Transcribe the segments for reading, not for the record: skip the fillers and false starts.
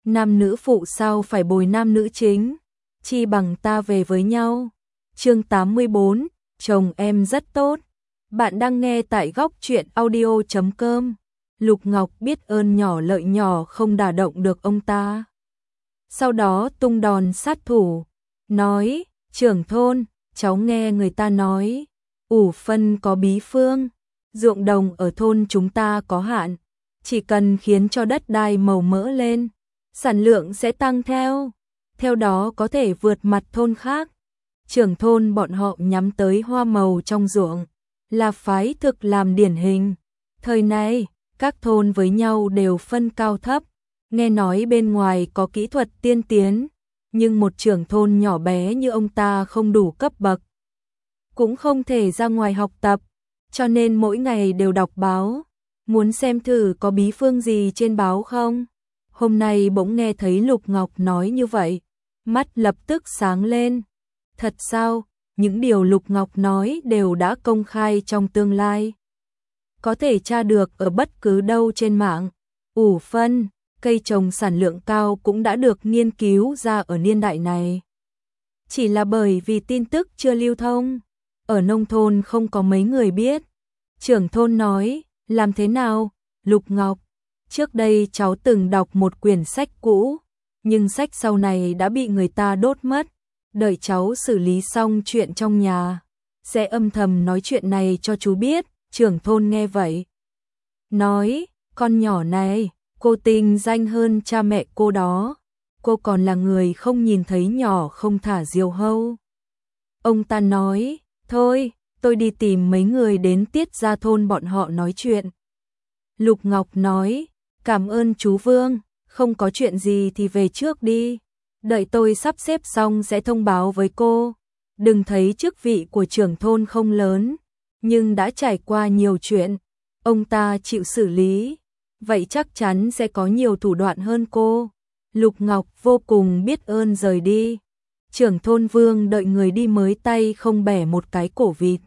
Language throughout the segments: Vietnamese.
nam nữ phụ sao phải bồi nam nữ chính, chi bằng ta về với nhau. Chương 84, chồng em rất tốt. Bạn đang nghe tại góc truyện audio.com. Lục Ngọc biết ơn nhỏ lợi nhỏ không đả động được ông ta. Sau đó tung đòn sát thủ, nói, trưởng thôn, cháu nghe người ta nói, ủ phân có bí phương, ruộng đồng ở thôn chúng ta có hạn, chỉ cần khiến cho đất đai màu mỡ lên, sản lượng sẽ tăng theo đó có thể vượt mặt thôn khác. Trưởng thôn bọn họ nhắm tới hoa màu trong ruộng, là phái thực làm điển hình. Thời này, các thôn với nhau đều phân cao thấp, nghe nói bên ngoài có kỹ thuật tiên tiến, nhưng một trưởng thôn nhỏ bé như ông ta không đủ cấp bậc, cũng không thể ra ngoài học tập, cho nên mỗi ngày đều đọc báo, muốn xem thử có bí phương gì trên báo không. Hôm nay bỗng nghe thấy Lục Ngọc nói như vậy, mắt lập tức sáng lên. Thật sao? Những điều Lục Ngọc nói đều đã công khai trong tương lai, có thể tra được ở bất cứ đâu trên mạng. Ủ phân, cây trồng sản lượng cao cũng đã được nghiên cứu ra ở niên đại này. Chỉ là bởi vì tin tức chưa lưu thông, ở nông thôn không có mấy người biết. Trưởng thôn nói, làm thế nào? Lục Ngọc, trước đây cháu từng đọc một quyển sách cũ, nhưng sách sau này đã bị người ta đốt mất. Đợi cháu xử lý xong chuyện trong nhà, sẽ âm thầm nói chuyện này cho chú biết. Trưởng thôn nghe vậy, nói, con nhỏ này, cô tinh danh hơn cha mẹ cô đó, cô còn là người không nhìn thấy nhỏ không thả diều hâu. Ông ta nói, thôi, tôi đi tìm mấy người đến Tiết Gia thôn bọn họ nói chuyện. Lục Ngọc nói, cảm ơn chú Vương, không có chuyện gì thì về trước đi. Đợi tôi sắp xếp xong sẽ thông báo với cô. Đừng thấy chức vị của trưởng thôn không lớn, nhưng đã trải qua nhiều chuyện, ông ta chịu xử lý, vậy chắc chắn sẽ có nhiều thủ đoạn hơn cô. Lục Ngọc vô cùng biết ơn rời đi. Trưởng thôn Vương đợi người đi mới tay không bẻ một cái cổ vịt,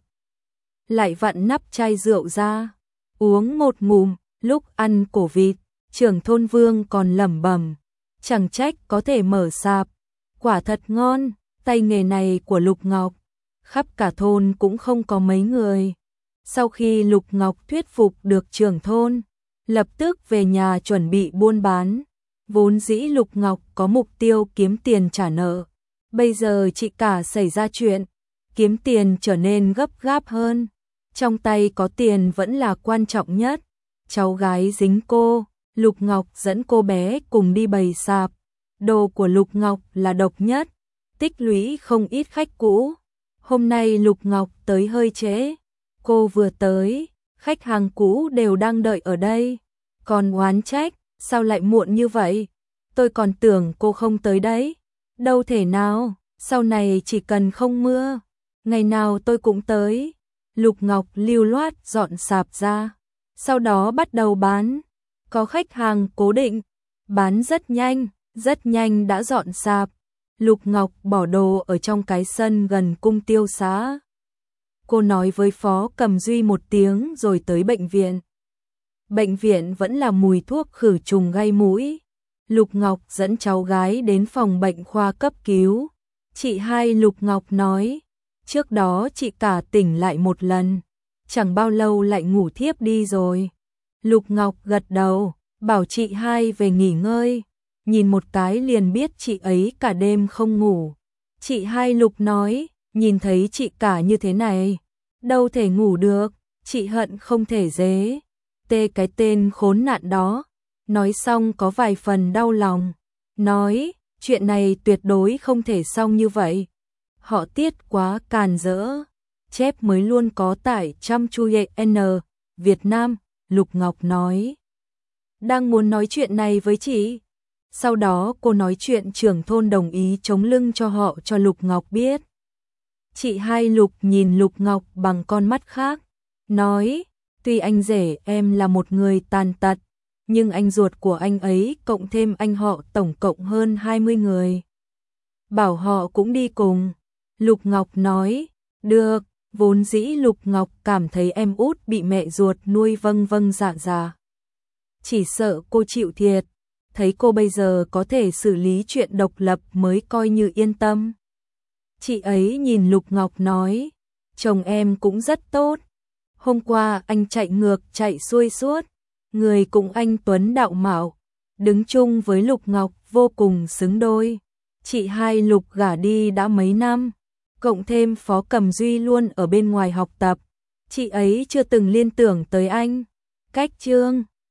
lại vặn nắp chai rượu ra, uống một ngụm. Lúc ăn cổ vịt, trưởng thôn Vương còn lẩm bẩm, chẳng trách có thể mở sạp, quả thật ngon. Tay nghề này của Lục Ngọc, khắp cả thôn cũng không có mấy người. Sau khi Lục Ngọc thuyết phục được trưởng thôn, lập tức về nhà chuẩn bị buôn bán. Vốn dĩ Lục Ngọc có mục tiêu kiếm tiền trả nợ, bây giờ chị cả xảy ra chuyện, kiếm tiền trở nên gấp gáp hơn. Trong tay có tiền vẫn là quan trọng nhất. Cháu gái dính cô, Lục Ngọc dẫn cô bé cùng đi bày sạp. Đồ của Lục Ngọc là độc nhất, tích lũy không ít khách cũ. Hôm nay Lục Ngọc tới hơi trễ, cô vừa tới, khách hàng cũ đều đang đợi ở đây, còn oán trách, sao lại muộn như vậy? Tôi còn tưởng cô không tới đấy. Đâu thể nào, sau này chỉ cần không mưa, ngày nào tôi cũng tới. Lục Ngọc lưu loát dọn sạp ra, sau đó bắt đầu bán. Có khách hàng cố định, bán rất nhanh đã dọn sạp. Lục Ngọc bỏ đồ ở trong cái sân gần cung tiêu xá. Cô nói với Phó Cầm Duy một tiếng rồi tới bệnh viện. Bệnh viện vẫn là mùi thuốc khử trùng gây mũi. Lục Ngọc dẫn cháu gái đến phòng bệnh khoa cấp cứu. Chị hai Lục Ngọc nói, trước đó chị cả tỉnh lại một lần, chẳng bao lâu lại ngủ thiếp đi rồi. Lục Ngọc gật đầu, bảo chị hai về nghỉ ngơi. Nhìn một cái liền biết chị ấy cả đêm không ngủ. Chị hai Lục nói, nhìn thấy chị cả như thế này, đâu thể ngủ được, chị hận không thể dế tê cái tên khốn nạn đó. Nói xong có vài phần đau lòng, nói, chuyện này tuyệt đối không thể xong như vậy. Họ Tiết quá càn rỡ. Chép mới luôn có tại Chăm Chuye N. Việt Nam. Lục Ngọc nói, đang muốn nói chuyện này với chị. Sau đó cô nói chuyện trưởng thôn đồng ý chống lưng cho họ cho Lục Ngọc biết. Chị hai Lục nhìn Lục Ngọc bằng con mắt khác, nói, tuy anh rể em là một người tàn tật, nhưng anh ruột của anh ấy cộng thêm anh họ tổng cộng hơn 20 người. Bảo họ cũng đi cùng. Lục Ngọc nói, được. Vốn dĩ Lục Ngọc cảm thấy em út bị mẹ ruột nuôi vâng vâng dạ dạ, chỉ sợ cô chịu thiệt. thấy cô bây giờ có thể xử lý chuyện độc lập mới coi như yên tâm. Chị ấy nhìn Lục Ngọc nói, chồng em cũng rất tốt. Hôm qua anh chạy ngược chạy xuôi suốt, người cũng anh tuấn đạo mạo, đứng chung với Lục Ngọc vô cùng xứng đôi. Chị hai Lục gả đi đã mấy năm, cộng thêm Phó Cẩm Duy luôn ở bên ngoài học tập, chị ấy chưa từng liên tưởng tới anh. Cách Trương